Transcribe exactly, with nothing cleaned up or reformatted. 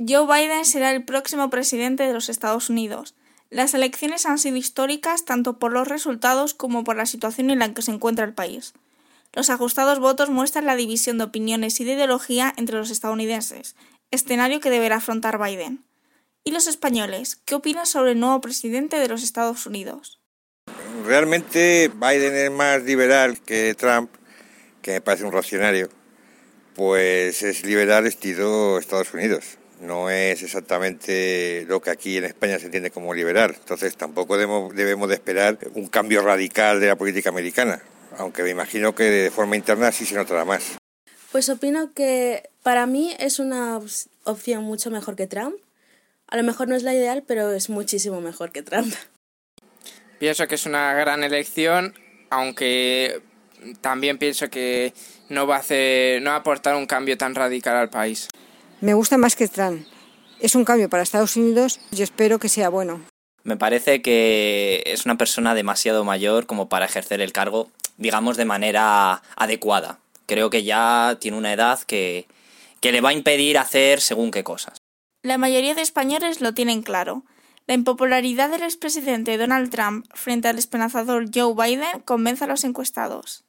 Joe Biden será el próximo presidente de los Estados Unidos. Las elecciones han sido históricas tanto por los resultados como por la situación en la que se encuentra el país. Los ajustados votos muestran la división de opiniones y de ideología entre los estadounidenses, escenario que deberá afrontar Biden. ¿Y los españoles? ¿Qué opinan sobre el nuevo presidente de los Estados Unidos? Realmente Biden es más liberal que Trump, que me parece un reaccionario. Pues es liberal estilo Estados Unidos. No es exactamente lo que aquí en España se entiende como liberal. Entonces tampoco debemos, debemos de esperar un cambio radical de la política americana, aunque me imagino que de forma interna sí se notará más. Pues opino que para mí es una opción mucho mejor que Trump. A lo mejor no es la ideal, pero es muchísimo mejor que Trump. Pienso que es una gran elección, aunque también pienso que no va a hacer, no va a aportar un cambio tan radical al país. Me gusta más que Trump. Es un cambio para Estados Unidos y espero que sea bueno. Me parece que es una persona demasiado mayor como para ejercer el cargo, digamos, de manera adecuada. Creo que ya tiene una edad que, que le va a impedir hacer según qué cosas. La mayoría de españoles lo tienen claro. La impopularidad del expresidente Donald Trump frente al esperanzador Joe Biden convence a los encuestados.